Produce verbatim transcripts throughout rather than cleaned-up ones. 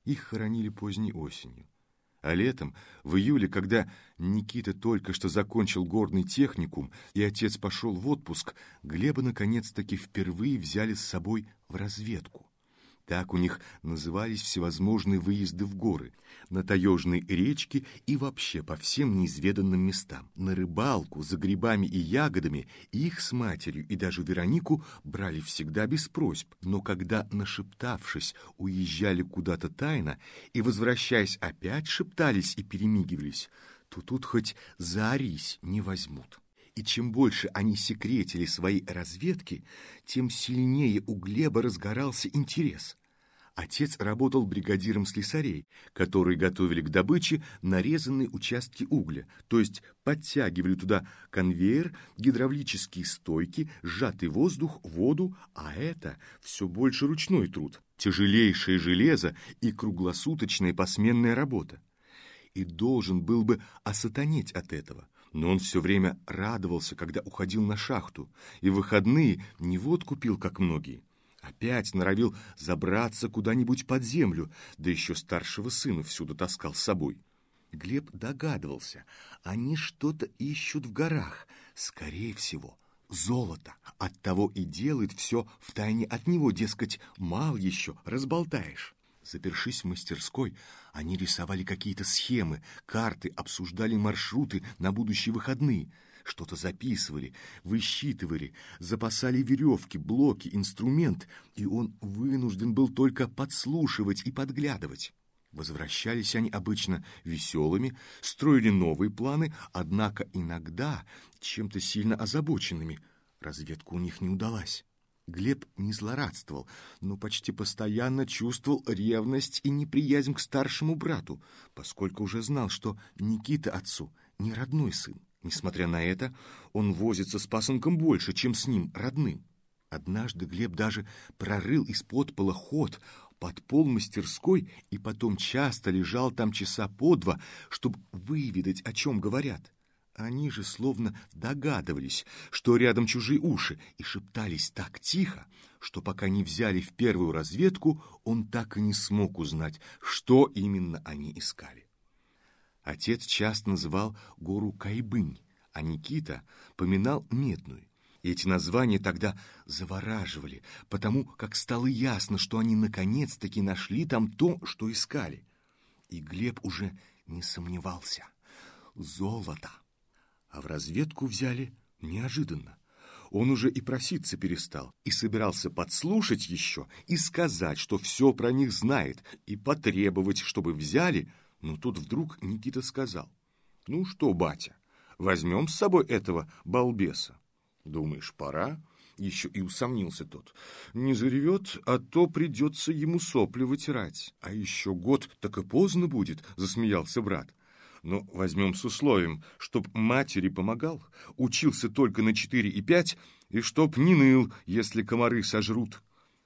Их хоронили поздней осенью. А летом, в июле, когда Никита только что закончил горный техникум и отец пошел в отпуск, Глеба наконец-таки впервые взяли с собой в разведку. Так у них назывались всевозможные выезды в горы, на таежные речки и вообще по всем неизведанным местам. На рыбалку, за грибами и ягодами их с матерью и даже Веронику брали всегда без просьб. Но когда, нашептавшись, уезжали куда-то тайно и, возвращаясь, опять шептались и перемигивались, то тут хоть заорись не возьмут. И чем больше они секретили свои разведки, тем сильнее у Глеба разгорался интерес. Отец работал бригадиром слесарей, которые готовили к добыче нарезанные участки угля, то есть подтягивали туда конвейер, гидравлические стойки, сжатый воздух, воду, а это все больше ручной труд, тяжелейшее железо и круглосуточная посменная работа. И должен был бы осатанеть от этого. Но он все время радовался, когда уходил на шахту, и в выходные не водку пил, как многие. Опять норовил забраться куда-нибудь под землю, да еще старшего сына всюду таскал с собой. Глеб догадывался, они что-то ищут в горах, скорее всего, золото. Оттого и делает все втайне от него, дескать, мал еще, разболтаешь. Запершись в мастерской, они рисовали какие-то схемы, карты, обсуждали маршруты на будущие выходные, что-то записывали, высчитывали, запасали веревки, блоки, инструмент, и он вынужден был только подслушивать и подглядывать. Возвращались они обычно веселыми, строили новые планы, однако иногда чем-то сильно озабоченными. Разведка у них не удалась. Глеб не злорадствовал, но почти постоянно чувствовал ревность и неприязнь к старшему брату, поскольку уже знал, что Никита отцу не родной сын. Несмотря на это, он возится с пасынком больше, чем с ним, родным. Однажды Глеб даже прорыл из-под пола ход под пол мастерской и потом часто лежал там часа по два, чтобы выведать, о чем говорят. Они же словно догадывались, что рядом чужие уши, и шептались так тихо, что пока не взяли в первую разведку, он так и не смог узнать, что именно они искали. Отец часто называл гору Кайбынь, а Никита поминал Медную. И эти названия тогда завораживали, потому как стало ясно, что они наконец-таки нашли там то, что искали. И Глеб уже не сомневался. Золото. А в разведку взяли неожиданно. Он уже и проситься перестал, и собирался подслушать еще, и сказать, что все про них знает, и потребовать, чтобы взяли. Но тут вдруг Никита сказал: «Ну что, батя, возьмем с собой этого балбеса?» «Думаешь, пора?» Еще и усомнился тот. «Не заревет, а то придется ему сопли вытирать. А еще год, так и поздно будет», — засмеялся брат. «Но возьмем с условием, чтоб матери помогал, учился только на четыре и пять, и чтоб не ныл, если комары сожрут».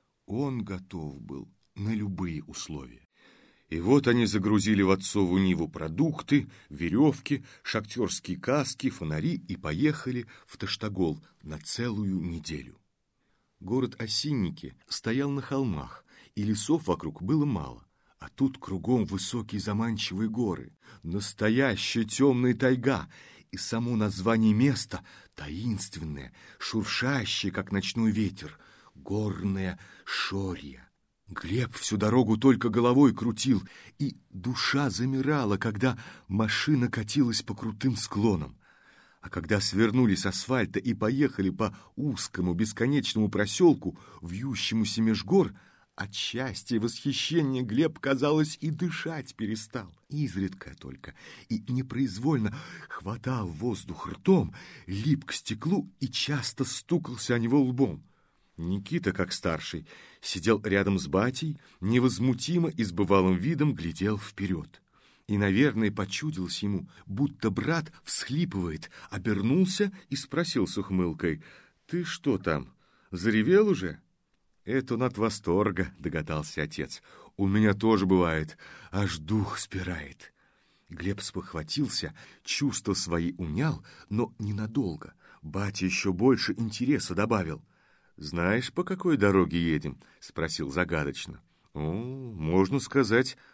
Он готов был на любые условия. И вот они загрузили в отцову Ниву продукты, веревки, шахтерские каски, фонари и поехали в Таштагол на целую неделю. Город Осинники стоял на холмах, и лесов вокруг было мало. А тут кругом высокие заманчивые горы, настоящая темная тайга, и само название места таинственное, шуршащее, как ночной ветер, горная Шорья. Глеб всю дорогу только головой крутил, и душа замирала, когда машина катилась по крутым склонам. А когда свернули с асфальта и поехали по узкому бесконечному проселку, вьющемуся меж гор, от счастья и восхищения Глеб, казалось, и дышать перестал. Изредка только и непроизвольно хватал воздух ртом, лип к стеклу и часто стукался о него лбом. Никита, как старший, сидел рядом с батей, невозмутимо и с бывалым видом глядел вперед. И, наверное, почудилось ему, будто брат всхлипывает, обернулся и спросил с ухмылкой: «Ты что там, заревел уже?» «Это он от восторга», — догадался отец. «У меня тоже бывает, аж дух спирает». Глеб спохватился, чувства свои унял, но ненадолго. Батя еще больше интереса добавил. «Знаешь, по какой дороге едем?» — спросил загадочно. «О, можно сказать,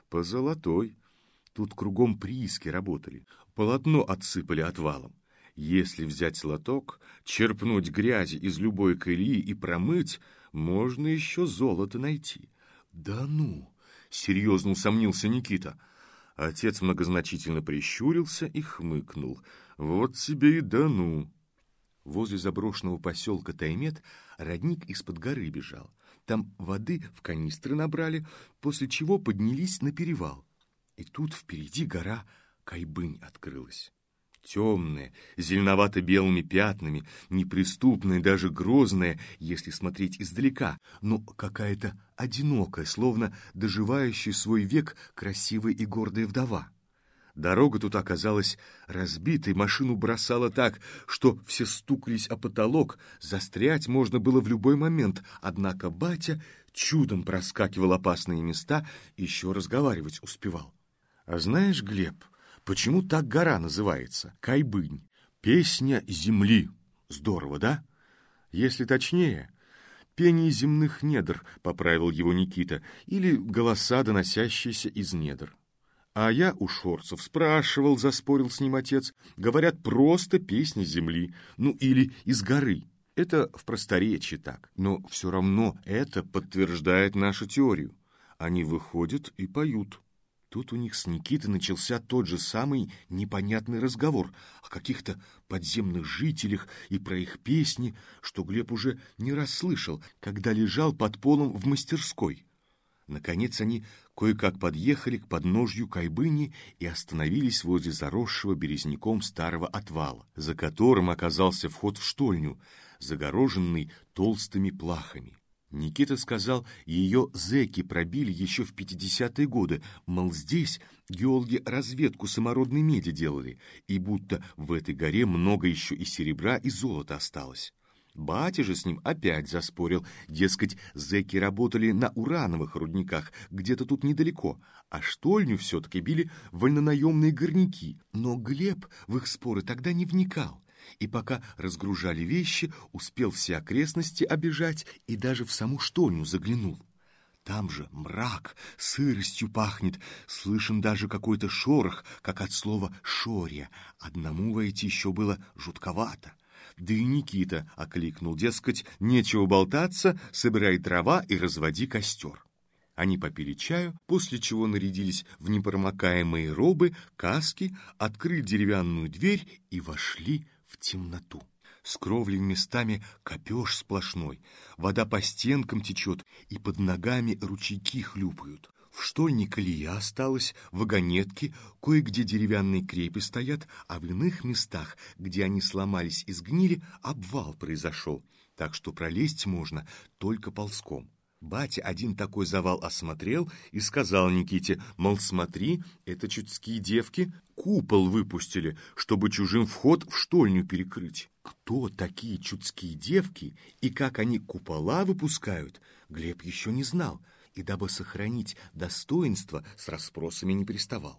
По золотой. Тут кругом прииски работали. Полотно отсыпали отвалом. Если взять лоток, черпнуть грязи из любой колеи и промыть, можно еще золото найти. Да ну! Серьезно усомнился Никита. Отец многозначительно прищурился и хмыкнул. Вот тебе и да ну! Возле заброшенного поселка Таймет родник из-под горы бежал. Там воды в канистры набрали, после чего поднялись на перевал. И тут впереди гора Кайбынь открылась. Темная, зеленовато-белыми пятнами, неприступная, даже грозная, если смотреть издалека, но какая-то одинокая, словно доживающая свой век красивая и гордая вдова. Дорога тут оказалась разбитой, машину бросало так, что все стукались о потолок, застрять можно было в любой момент, однако батя чудом проскакивал опасные места и еще разговаривать успевал. А знаешь, Глеб, почему так гора называется? Кайбынь. Песня земли. Здорово, да? Если точнее, пение земных недр, поправил его Никита, или голоса, доносящиеся из недр. А я у шорцев спрашивал, заспорил с ним отец, говорят, просто песня земли, ну или из горы. Это в просторечии так, но все равно это подтверждает нашу теорию. Они выходят и поют. Тут у них с Никитой начался тот же самый непонятный разговор о каких-то подземных жителях и про их песни, что Глеб уже не расслышал, когда лежал под полом в мастерской. Наконец они кое-как подъехали к подножью Кайбыни и остановились возле заросшего березняком старого отвала, за которым оказался вход в штольню, загороженный толстыми плахами. Никита сказал, ее зэки пробили еще в пятидесятые годы, мол, здесь геологи разведку самородной меди делали, и будто в этой горе много еще и серебра, и золота осталось. Батя же с ним опять заспорил, дескать, зэки работали на урановых рудниках, где-то тут недалеко, а штольню все-таки били вольнонаемные горняки. Но Глеб в их споры тогда не вникал, и пока разгружали вещи, успел все окрестности обежать и даже в саму штольню заглянул. Там же мрак, сыростью пахнет, слышен даже какой-то шорох, как от слова «шорья». Одному войти еще было жутковато. Да и Никита окликнул, дескать, нечего болтаться, собирай дрова и разводи костер. Они попили чаю, после чего нарядились в непромокаемые робы, каски, открыли деревянную дверь и вошли в темноту. С кровлей местами копеж сплошной, вода по стенкам течет, и под ногами ручейки хлюпают. В штольне колея осталась, вагонетки, кое-где деревянные крепи стоят, а в иных местах, где они сломались и сгнили, обвал произошел, так что пролезть можно только ползком. Батя один такой завал осмотрел и сказал Никите, мол, смотри, это чудские девки купол выпустили, чтобы чужим вход в штольню перекрыть. Кто такие чудские девки и как они купола выпускают, Глеб еще не знал, и дабы сохранить достоинство, с расспросами не приставал.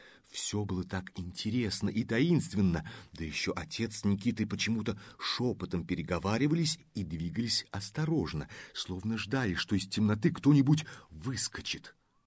Все было так интересно и таинственно, да еще отец с Никитой почему-то шепотом переговаривались и двигались осторожно, словно ждали, что из темноты кто-нибудь выскочит.